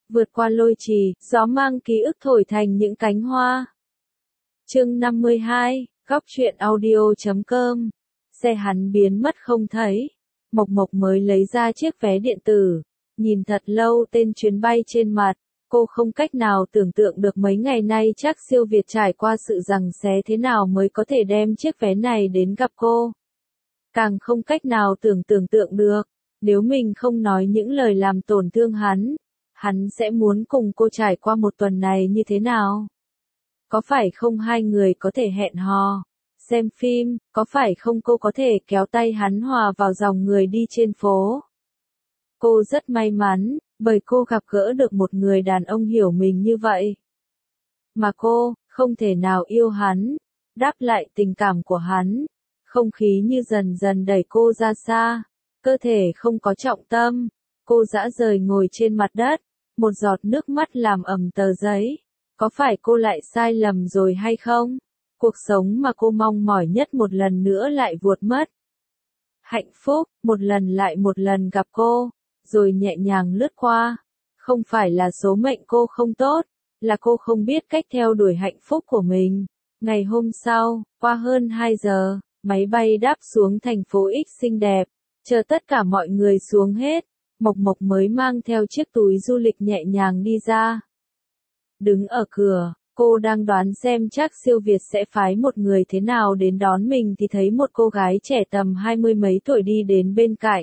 vượt qua lôi trì, gió mang ký ức thổi thành những cánh hoa. Chương 52, góc truyện audio.com. Xe hắn biến mất không thấy. Mộc Mộc mới lấy ra chiếc vé điện tử, nhìn thật lâu tên chuyến bay trên mặt. Cô không cách nào tưởng tượng được mấy ngày nay chắc siêu Việt trải qua sự giằng xé thế nào mới có thể đem chiếc vé này đến gặp cô. Càng không cách nào tưởng tượng được, nếu mình không nói những lời làm tổn thương hắn sẽ muốn cùng cô trải qua một tuần này như thế nào? Có phải không hai người có thể hẹn hò, xem phim, có phải không cô có thể kéo tay hắn hòa vào dòng người đi trên phố? Cô rất may mắn, bởi cô gặp gỡ được một người đàn ông hiểu mình như vậy. Mà cô, không thể nào yêu hắn, đáp lại tình cảm của hắn. Không khí như dần dần đẩy cô ra xa, cơ thể không có trọng tâm, cô dã rời ngồi trên mặt đất, một giọt nước mắt làm ẩm tờ giấy. Có phải cô lại sai lầm rồi hay không? Cuộc sống mà cô mong mỏi nhất một lần nữa lại vuột mất. Hạnh phúc, một lần lại một lần gặp cô, rồi nhẹ nhàng lướt qua. Không phải là số mệnh cô không tốt, là cô không biết cách theo đuổi hạnh phúc của mình. Ngày hôm sau, qua hơn 2 giờ, máy bay đáp xuống thành phố X xinh đẹp, chờ tất cả mọi người xuống hết, Mộc Mộc mới mang theo chiếc túi du lịch nhẹ nhàng đi ra. Đứng ở cửa, cô đang đoán xem chắc siêu Việt sẽ phái một người thế nào đến đón mình thì thấy một cô gái trẻ tầm 20 mấy tuổi đi đến bên cạnh.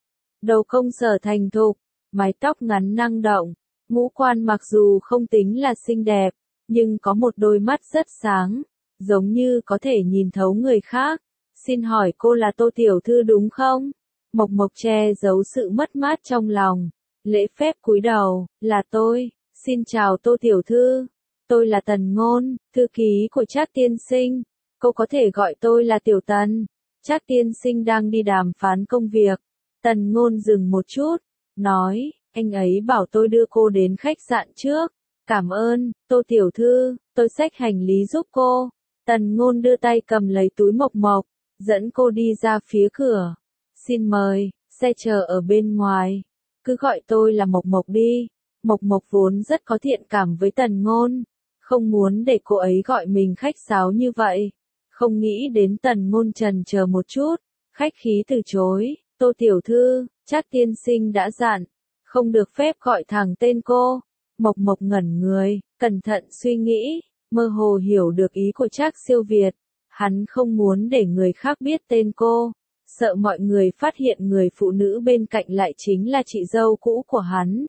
Đầu công sở thành thục, mái tóc ngắn năng động, ngũ quan mặc dù không tính là xinh đẹp, nhưng có một đôi mắt rất sáng, giống như có thể nhìn thấu người khác. Xin hỏi cô là Tô tiểu thư đúng không? Mộc Mộc che giấu sự mất mát trong lòng, lễ phép cúi đầu, là tôi, xin chào Tô tiểu thư, tôi là Tần Ngôn, thư ký của Trác tiên sinh, cô có thể gọi tôi là Tiểu Tần. Trác tiên sinh đang đi đàm phán công việc. Tần Ngôn dừng một chút, nói, anh ấy bảo tôi đưa cô đến khách sạn trước. Cảm ơn, Tô tiểu thư, tôi xách hành lý giúp cô. Tần Ngôn đưa tay cầm lấy túi Mộc Mộc, dẫn cô đi ra phía cửa. Xin mời, xe chờ ở bên ngoài. Cứ gọi tôi là Mộc Mộc đi. Mộc Mộc vốn rất có thiện cảm với Tần Ngôn, không muốn để cô ấy gọi mình khách sáo như vậy. Không nghĩ đến Tần Ngôn chần chờ một chút, khách khí từ chối. Tô tiểu thư, Trác tiên sinh đã dặn, không được phép gọi thẳng tên cô. Mộc Mộc ngẩn người, cẩn thận suy nghĩ, mơ hồ hiểu được ý của Trác siêu Việt. Hắn không muốn để người khác biết tên cô, sợ mọi người phát hiện người phụ nữ bên cạnh lại chính là chị dâu cũ của hắn.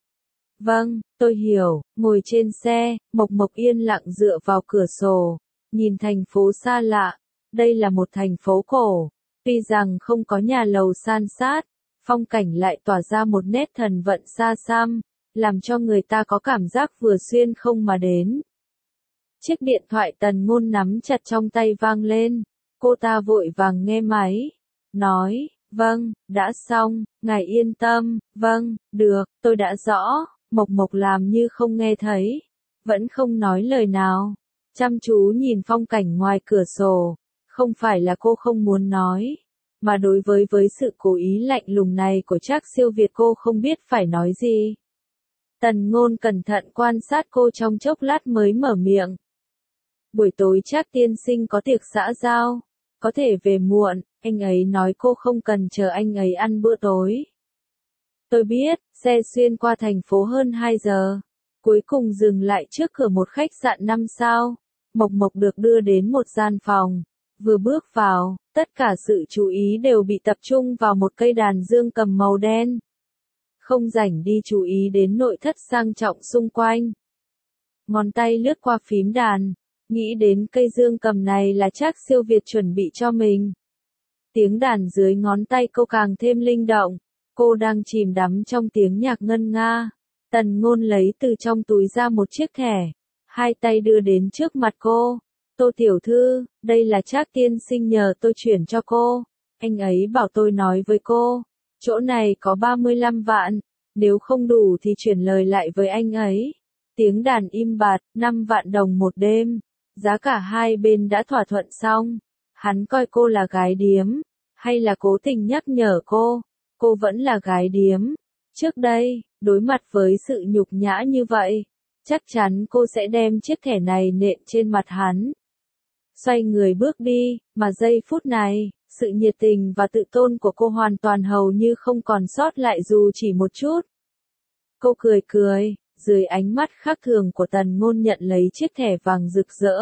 Vâng, tôi hiểu. Ngồi trên xe, Mộc Mộc yên lặng dựa vào cửa sổ, nhìn thành phố xa lạ. Đây là một thành phố cổ, tuy rằng không có nhà lầu san sát, phong cảnh lại tỏa ra một nét thần vận xa xăm, làm cho người ta có cảm giác vừa xuyên không mà đến. Chiếc điện thoại Tần Ngôn nắm chặt trong tay vang lên, cô ta vội vàng nghe máy, nói, vâng, đã xong, ngài yên tâm, vâng, được, tôi đã rõ. Mộc Mộc làm như không nghe thấy, vẫn không nói lời nào, chăm chú nhìn phong cảnh ngoài cửa sổ. Không phải là cô không muốn nói, mà đối với sự cố ý lạnh lùng này của Trác siêu Việt cô không biết phải nói gì. Tần Ngôn cẩn thận quan sát cô trong chốc lát mới mở miệng. Buổi tối Trác tiên sinh có tiệc xã giao, có thể về muộn, anh ấy nói cô không cần chờ anh ấy ăn bữa tối. Tôi biết, xe xuyên qua thành phố hơn 2 giờ, cuối cùng dừng lại trước cửa một khách sạn 5 sao. Mộc Mộc được đưa đến một gian phòng, vừa bước vào, tất cả sự chú ý đều bị tập trung vào một cây đàn dương cầm màu đen. Không rảnh đi chú ý đến nội thất sang trọng xung quanh. Ngón tay lướt qua phím đàn, nghĩ đến cây dương cầm này là Trác siêu Việt chuẩn bị cho mình. Tiếng đàn dưới ngón tay cô càng thêm linh động. Cô đang chìm đắm trong tiếng nhạc ngân nga. Tần Ngôn lấy từ trong túi ra một chiếc thẻ, hai tay đưa đến trước mặt cô. Tô tiểu thư, đây là Trác tiên sinh nhờ tôi chuyển cho cô. Anh ấy bảo tôi nói với cô, chỗ này có 35 vạn, nếu không đủ thì chuyển lời lại với anh ấy. Tiếng đàn im bặt, 5 vạn đồng một đêm. Giá cả hai bên đã thỏa thuận xong. Hắn coi cô là gái điếm, hay là cố tình nhắc nhở cô? Cô vẫn là gái điếm, Trước đây, đối mặt với sự nhục nhã như vậy, chắc chắn cô sẽ đem chiếc thẻ này nện trên mặt hắn. Xoay người bước đi, mà giây phút này, sự nhiệt tình và tự tôn của cô hoàn toàn hầu như không còn sót lại dù chỉ một chút. Cô cười cười, dưới ánh mắt khác thường của Tần Ngôn nhận lấy chiếc thẻ vàng rực rỡ.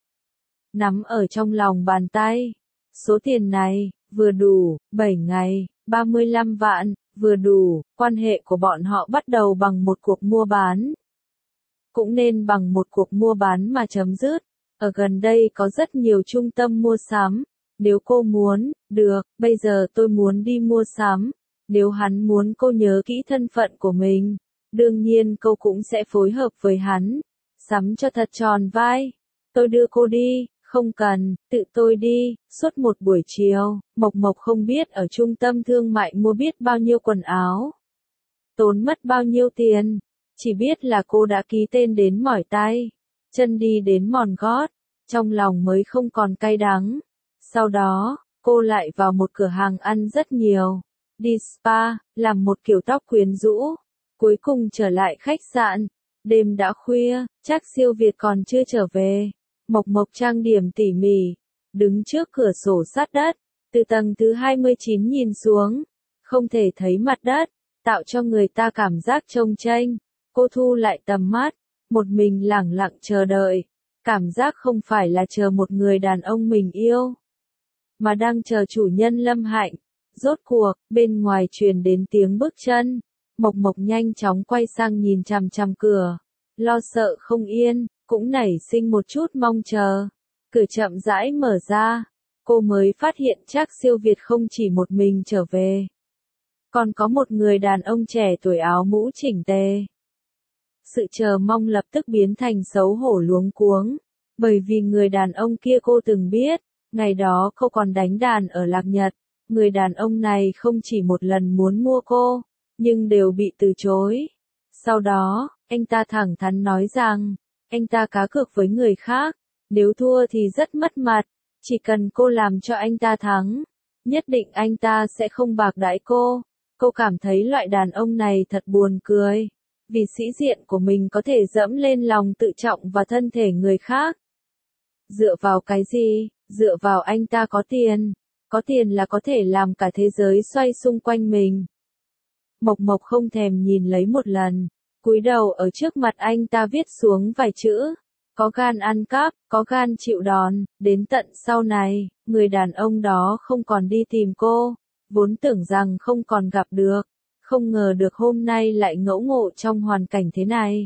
Nắm ở trong lòng bàn tay. Số tiền này, vừa đủ, 7 ngày, 35 vạn, vừa đủ, quan hệ của bọn họ bắt đầu bằng một cuộc mua bán. Cũng nên bằng một cuộc mua bán mà chấm dứt. Ở gần đây có rất nhiều trung tâm mua sắm. Nếu cô muốn, được, bây giờ tôi muốn đi mua sắm. Nếu hắn muốn cô nhớ kỹ thân phận của mình, đương nhiên cô cũng sẽ phối hợp với hắn. Sắm cho thật tròn vai. Tôi đưa cô đi, không cần, tự tôi đi. Suốt một buổi chiều, Mộc Mộc không biết ở trung tâm thương mại mua biết bao nhiêu quần áo. Tốn mất bao nhiêu tiền. Chỉ biết là cô đã ký tên đến mỏi tay. Chân đi đến mòn gót. Trong lòng mới không còn cay đắng. Sau đó, cô lại vào một cửa hàng ăn rất nhiều. Đi spa, làm một kiểu tóc quyến rũ. Cuối cùng trở lại khách sạn. Đêm đã khuya, chắc siêu Việt còn chưa trở về. Mộc Mộc trang điểm tỉ mỉ. Đứng trước cửa sổ sát đất. Từ tầng thứ 29 nhìn xuống. Không thể thấy mặt đất. Tạo cho người ta cảm giác trông chênh. Cô thu lại tầm mắt. Một mình lẳng lặng chờ đợi. Cảm giác không phải là chờ một người đàn ông mình yêu, mà đang chờ chủ nhân Lâm Hạnh. Rốt cuộc, bên ngoài truyền đến tiếng bước chân. Mộc Mộc nhanh chóng quay sang nhìn chằm chằm cửa. Lo sợ không yên, cũng nảy sinh một chút mong chờ. Cửa chậm rãi mở ra. Cô mới phát hiện chắc siêu Việt không chỉ một mình trở về. Còn có một người đàn ông trẻ tuổi áo mũ chỉnh tề. Sự chờ mong lập tức biến thành xấu hổ luống cuống. Bởi vì người đàn ông kia cô từng biết. Ngày đó cô còn đánh đàn ở Lạc Nhật. Người đàn ông này không chỉ một lần muốn mua cô, nhưng đều bị từ chối. Sau đó, anh ta thẳng thắn nói rằng, anh ta cá cược với người khác. Nếu thua thì rất mất mặt. Chỉ cần cô làm cho anh ta thắng, nhất định anh ta sẽ không bạc đãi cô. Cô cảm thấy loại đàn ông này thật buồn cười. Vì sĩ diện của mình có thể dẫm lên lòng tự trọng và thân thể người khác. Dựa vào cái gì? Dựa vào anh ta có tiền. Có tiền là có thể làm cả thế giới xoay xung quanh mình. Mộc Mộc không thèm nhìn lấy một lần. Cúi đầu ở trước mặt anh ta viết xuống vài chữ. Có gan ăn cắp, có gan chịu đòn. Đến tận sau này, người đàn ông đó không còn đi tìm cô. Vốn tưởng rằng không còn gặp được. Không ngờ được hôm nay lại ngẫu ngộ trong hoàn cảnh thế này.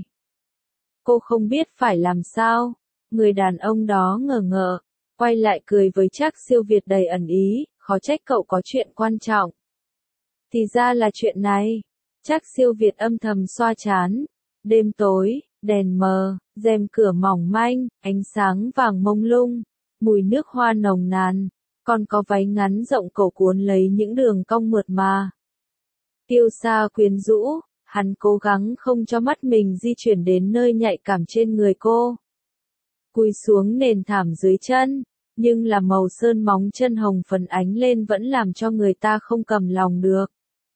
Cô không biết phải làm sao. Người đàn ông đó ngờ ngợ, quay lại cười với Trác siêu Việt đầy ẩn ý, khó trách cậu có chuyện quan trọng. Thì ra là chuyện này. Trác siêu Việt âm thầm xoa trán. Đêm tối, đèn mờ, rèm cửa mỏng manh, ánh sáng vàng mông lung, mùi nước hoa nồng nàn, còn có váy ngắn rộng cổ cuốn lấy những đường cong mượt mà. Tiêu xa quyến rũ, hắn cố gắng không cho mắt mình di chuyển đến nơi nhạy cảm trên người cô. Cúi xuống nền thảm dưới chân, nhưng là màu sơn móng chân hồng phấn ánh lên vẫn làm cho người ta không cầm lòng được.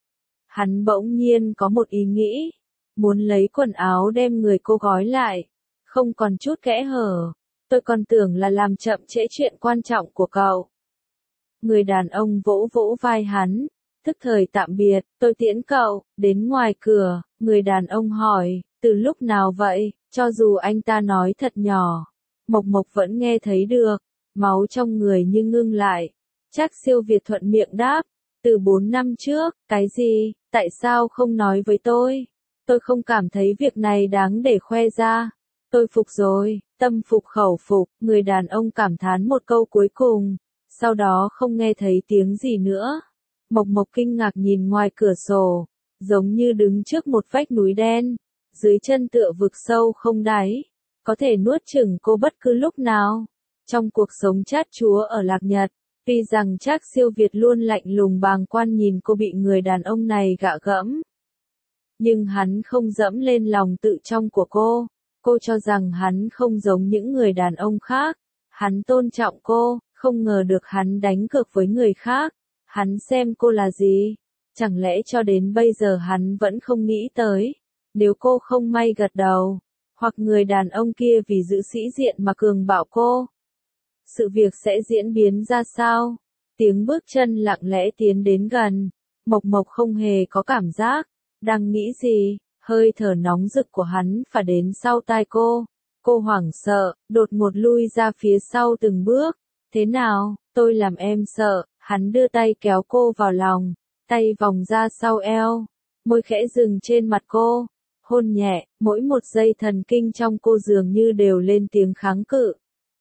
Hắn bỗng nhiên có một ý nghĩ, muốn lấy quần áo đem người cô gói lại, không còn chút kẽ hở. Tôi còn tưởng là làm chậm trễ chuyện quan trọng của cậu. Người đàn ông vỗ vỗ vai hắn. Tức thời tạm biệt, tôi tiễn cậu, đến ngoài cửa, người đàn ông hỏi, từ lúc nào vậy, cho dù anh ta nói thật nhỏ, Mộc Mộc vẫn nghe thấy được, máu trong người như ngưng lại. Trác siêu Việt thuận miệng đáp, từ 4 năm trước, cái gì, tại sao không nói với tôi? Tôi không cảm thấy việc này đáng để khoe ra. Tôi phục rồi, tâm phục khẩu phục, người đàn ông cảm thán một câu cuối cùng, sau đó không nghe thấy tiếng gì nữa. Mộc Mộc kinh ngạc nhìn ngoài cửa sổ, giống như đứng trước một vách núi đen, dưới chân tựa vực sâu không đáy, có thể nuốt chửng cô bất cứ lúc nào. Trong cuộc sống chát chúa ở Lạc Nhật, tuy rằng Trác siêu Việt luôn lạnh lùng bàng quan nhìn cô bị người đàn ông này gạ gẫm, nhưng hắn không dẫm lên lòng tự trọng của cô. Cô cho rằng hắn không giống những người đàn ông khác, hắn tôn trọng cô, không ngờ được hắn đánh cược với người khác. Hắn xem cô là gì? Chẳng lẽ cho đến bây giờ hắn vẫn không nghĩ tới, nếu cô không may gật đầu, hoặc người đàn ông kia vì giữ sĩ diện mà cường bạo cô, sự việc sẽ diễn biến ra sao? Tiếng bước chân lặng lẽ tiến đến gần, Mộc Mộc không hề có cảm giác, đang nghĩ gì, hơi thở nóng rực của hắn phả đến sau tai cô hoảng sợ, đột ngột lui ra phía sau từng bước, thế nào, tôi làm em sợ, hắn đưa tay kéo cô vào lòng, tay vòng ra sau eo, môi khẽ dừng trên mặt cô, hôn nhẹ, mỗi một giây thần kinh trong cô dường như đều lên tiếng kháng cự.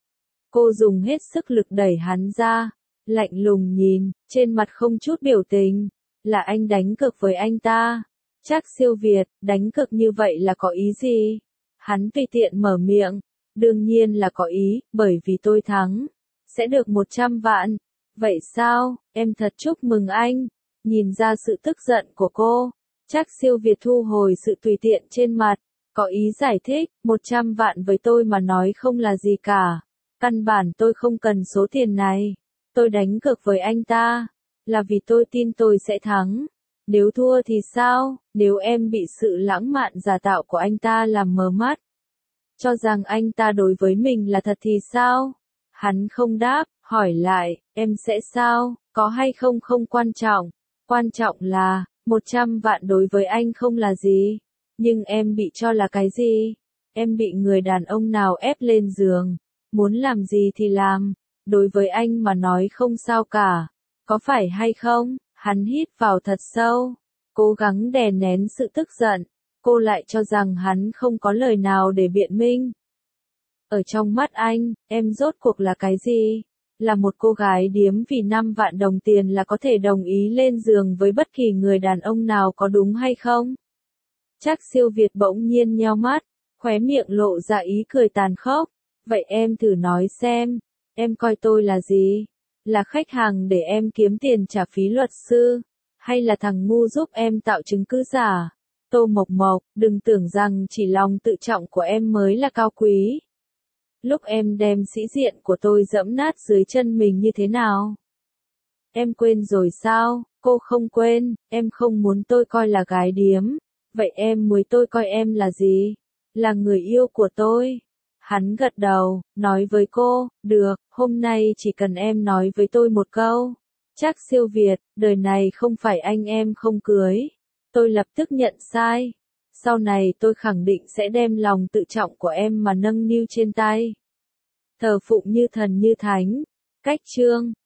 Cô dùng hết sức lực đẩy hắn ra, lạnh lùng nhìn, trên mặt không chút biểu tình, là anh đánh cược với anh ta. Trác Siêu Việt, đánh cược như vậy là có ý gì? Hắn tùy tiện mở miệng, đương nhiên là có ý, bởi vì tôi thắng, sẽ được 100 vạn. Vậy sao, em thật chúc mừng anh. Nhìn ra sự tức giận của cô, Trác Siêu Việt thu hồi sự tùy tiện trên mặt, có ý giải thích, 100 vạn với tôi mà nói không là gì cả. Căn bản tôi không cần số tiền này. Tôi đánh cược với anh ta, là vì tôi tin tôi sẽ thắng. Nếu thua thì sao, nếu em bị sự lãng mạn giả tạo của anh ta làm mờ mắt, cho rằng anh ta đối với mình là thật thì sao? Hắn không đáp, hỏi lại, em sẽ sao, có hay không không quan trọng. Quan trọng là, 100 vạn đối với anh không là gì. Nhưng em bị cho là cái gì? Em bị người đàn ông nào ép lên giường, muốn làm gì thì làm, đối với anh mà nói không sao cả. Có phải hay không? Hắn hít vào thật sâu, cố gắng đè nén sự tức giận, cô lại cho rằng hắn không có lời nào để biện minh. Ở trong mắt anh, em rốt cuộc là cái gì? Là một cô gái điếm vì 5 vạn đồng tiền là có thể đồng ý lên giường với bất kỳ người đàn ông nào có đúng hay không? Trác Siêu Việt bỗng nhiên nheo mắt, khóe miệng lộ ra ý cười tàn khốc. Vậy em thử nói xem, em coi tôi là gì? Là khách hàng để em kiếm tiền trả phí luật sư, hay là thằng ngu giúp em tạo chứng cứ giả? Tô Mộc Mộc, đừng tưởng rằng chỉ lòng tự trọng của em mới là cao quý. Lúc em đem sĩ diện của tôi dẫm nát dưới chân mình như thế nào? Em quên rồi sao? Cô không quên, em không muốn tôi coi là gái điếm. Vậy em muốn tôi coi em là gì? Là người yêu của tôi. Hắn gật đầu, nói với cô, được, hôm nay chỉ cần em nói với tôi một câu. Trác Siêu Việt, đời này không phải anh em không cưới. Tôi lập tức nhận sai. Sau này tôi khẳng định sẽ đem lòng tự trọng của em mà nâng niu trên tay. Thờ phụng như thần như thánh. Cách chương